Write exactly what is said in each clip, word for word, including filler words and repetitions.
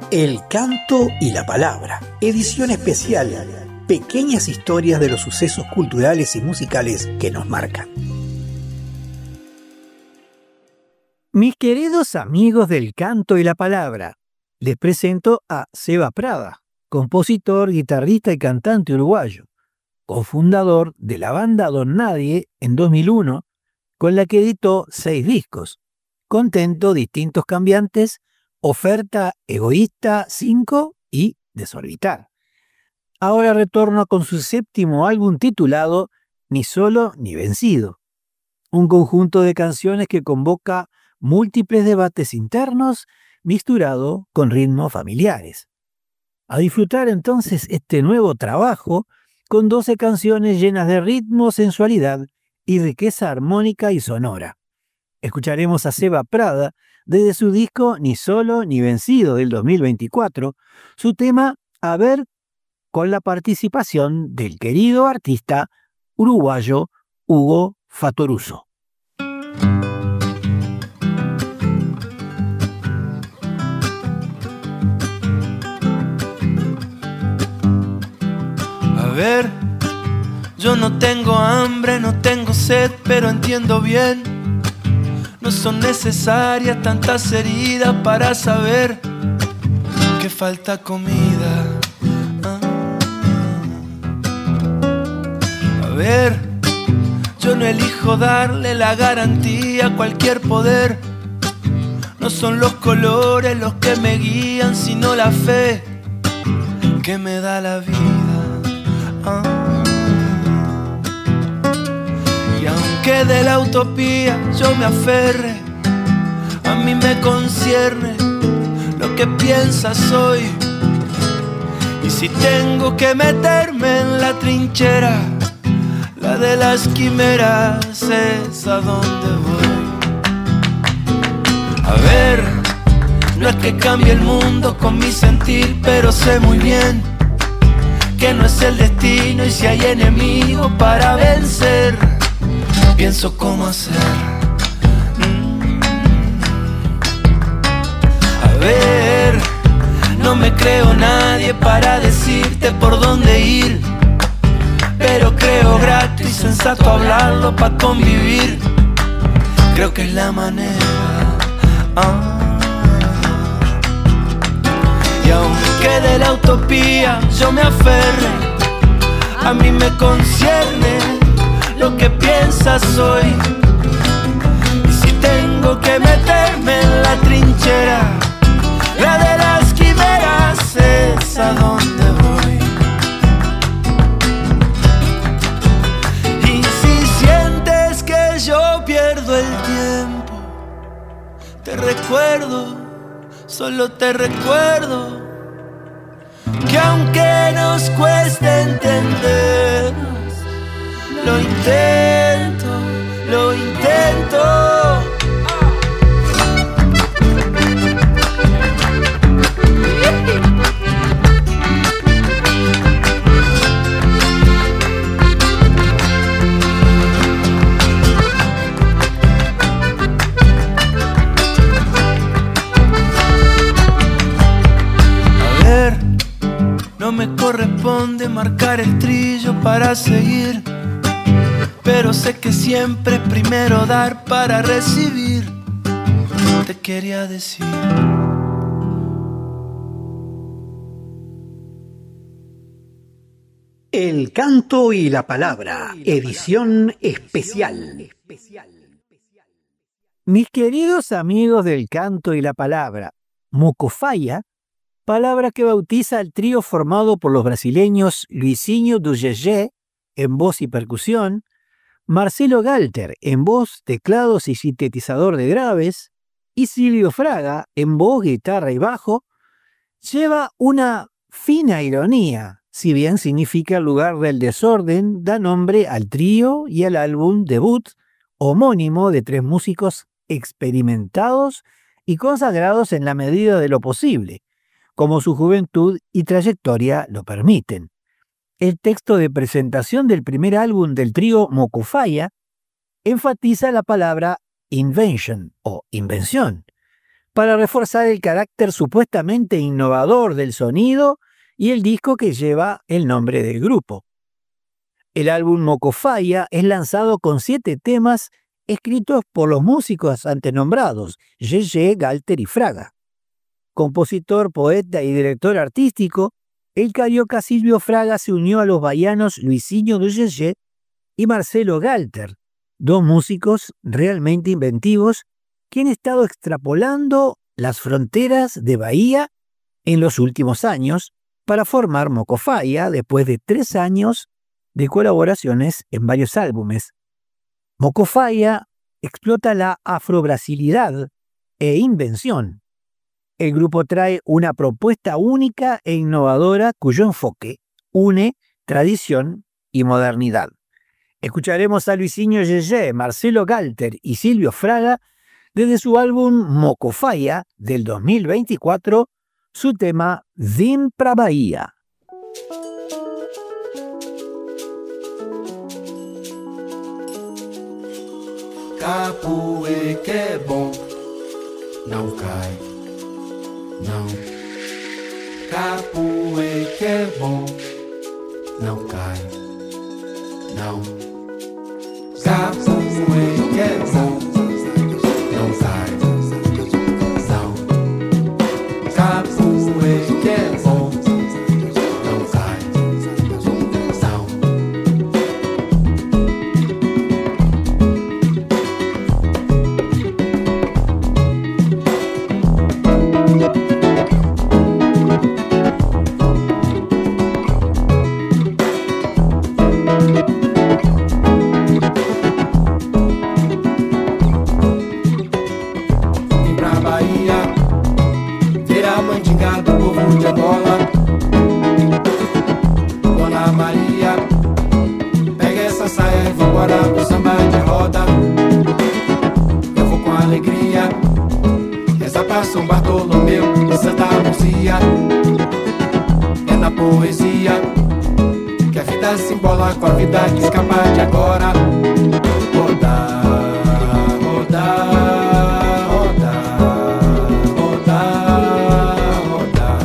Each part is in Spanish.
El canto y la palabra, edición especial, pequeñas historias de los sucesos culturales y musicales que nos marcan. Mis queridos amigos del canto y la palabra, les presento a Seba Prada, compositor, guitarrista y cantante uruguayo, cofundador de la banda Don Nadie en dos mil uno, con la que editó seis discos, Contento, Distintos Cambiantes, Oferta, Egoísta, cinco y Desorbitar. Ahora retorna con su séptimo álbum titulado Ni Solo ni Vencido, un conjunto de canciones que convoca múltiples debates internos mixturado con ritmos familiares. A disfrutar entonces este nuevo trabajo con doce canciones llenas de ritmo, sensualidad y riqueza armónica y sonora. Escucharemos a Seba Prada desde su disco Ni Solo ni Vencido del dos mil veinticuatro, su tema A Ver, con la participación del querido artista uruguayo Hugo Fattoruso. A ver, yo no tengo hambre, no tengo sed, pero entiendo bien. No son necesarias tantas heridas para saber que falta comida. Ah. A ver, yo no elijo darle la garantía a cualquier poder. No son los colores los que me guían, sino la fe que me da la vida. Ah. Y aunque de la utopía yo me aferre, a mí me concierne lo que piensas hoy. Y si tengo que meterme en la trinchera, la de las quimeras, es a donde voy. A ver, no es que cambie el mundo con mi sentir, pero sé muy bien que no es el destino, y si hay enemigos para vencer, pienso cómo hacer. Mm. A ver, no me creo nadie para decirte por dónde ir, pero creo grato y sensato hablarlo para convivir. Creo que es la manera. Ah. Y aunque de la utopía yo me aferre, a mí me concierne lo que piensas hoy. Y si tengo que meterme en la trinchera, la de las quimeras, es a donde voy. Y si sientes que yo pierdo el tiempo, te recuerdo, solo te recuerdo, que aunque nos cueste entendernos, lo intento, lo intento. A ver, no me corresponde marcar el trillo para seguir, pero sé que siempre es primero dar para recibir. Te quería decir. El canto y la palabra, edición especial. Mis queridos amigos del canto y la palabra, Mocofaya, palabra que bautiza al trío formado por los brasileños Luisinho do Gegé en voz y percusión, Marcelo Galter en voz, teclados y sintetizador de graves, y Silvio Fraga en voz, guitarra y bajo, lleva una fina ironía, si bien significa lugar del desorden, da nombre al trío y al álbum debut homónimo de tres músicos experimentados y consagrados en la medida de lo posible, como su juventud y trayectoria lo permiten. El texto de presentación del primer álbum del trío Mocofaya enfatiza la palabra invention o invención, para reforzar el carácter supuestamente innovador del sonido y el disco que lleva el nombre del grupo. El álbum Mocofaya es lanzado con siete temas escritos por los músicos antes nombrados, Yeye, Galter y Fraga. Compositor, poeta y director artístico, el carioca Silvio Fraga se unió a los baianos Luisinho de Yeye y Marcelo Galter, dos músicos realmente inventivos que han estado extrapolando las fronteras de Bahía en los últimos años para formar Mocofaya después de tres años de colaboraciones en varios álbumes. Mocofaya explota la afrobrasilidad e invención. El grupo trae una propuesta única e innovadora cuyo enfoque une tradición y modernidad. Escucharemos a Luisinho Yeye, Marcelo Galter y Silvio Fraga desde su álbum Mocofaya del dos mil veinticuatro, su tema Vim pra Bahia. Capoeira que é bom, não cai, não. Capoeira que é bom, não cai, não. Capoeira que é bom, não cai, não. Capoeira que é bom, não cai, não. São Bartolomeu e Santa Luzia. É na poesia que a vida se embola com a vida que escapa de agora. Rodar, rodar, rodar, rodar, rodar.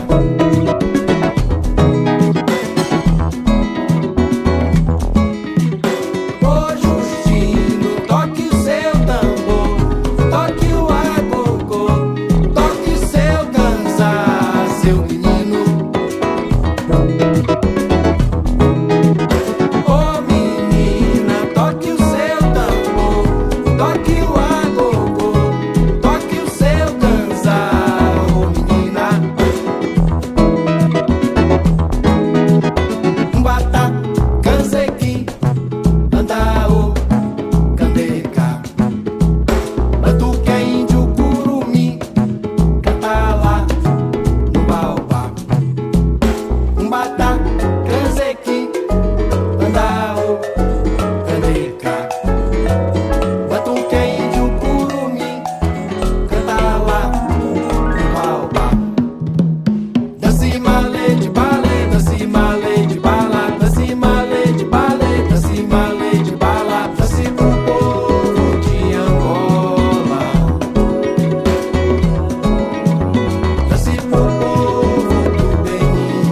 Ô Justino, toque o seu tambor, toque o agogô, toque seu ganzá, seu menino. Ô menina, toque o seu tambor, toque o agogô, toque o seu ganzá, ô menina. Umbata, canzequim, andao, candeca, batuque, índio, curumim, canta lá no baobá. Umbata, canzequim, andao, candeca, batuque, índio, curumim, canta lá no baobá. Dance malê de balé, dance malê de bala, dance malê de balé, dance malê de bala, dance pro povo de Angola, dance pro povo do Benin,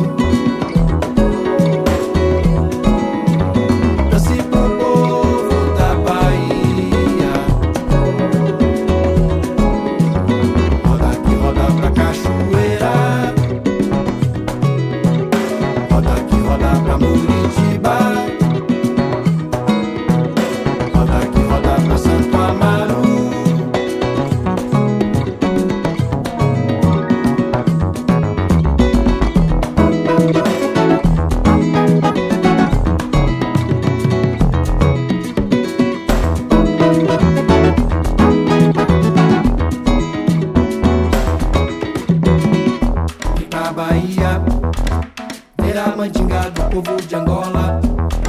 dance pro povo da Bahia. Roda que roda pra cachoeira, roda que roda pra Muritiba, roda que roda pra Santo Amaro. E pra Bahia, ver a mandinga do povo de Angola.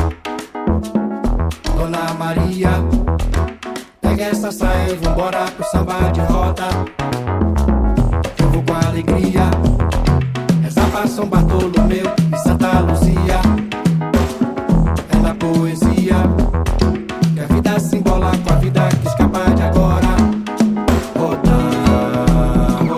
Dona Maria, pega essa saia e vambora pro samba de roda. Eu vou com alegria, essa pra São Bartolomeu e Santa Luzia. É na poesia que a vida se embola com a vida que escapa de agora. Rodar,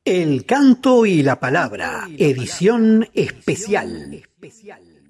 El canto y la palabra, edición especial.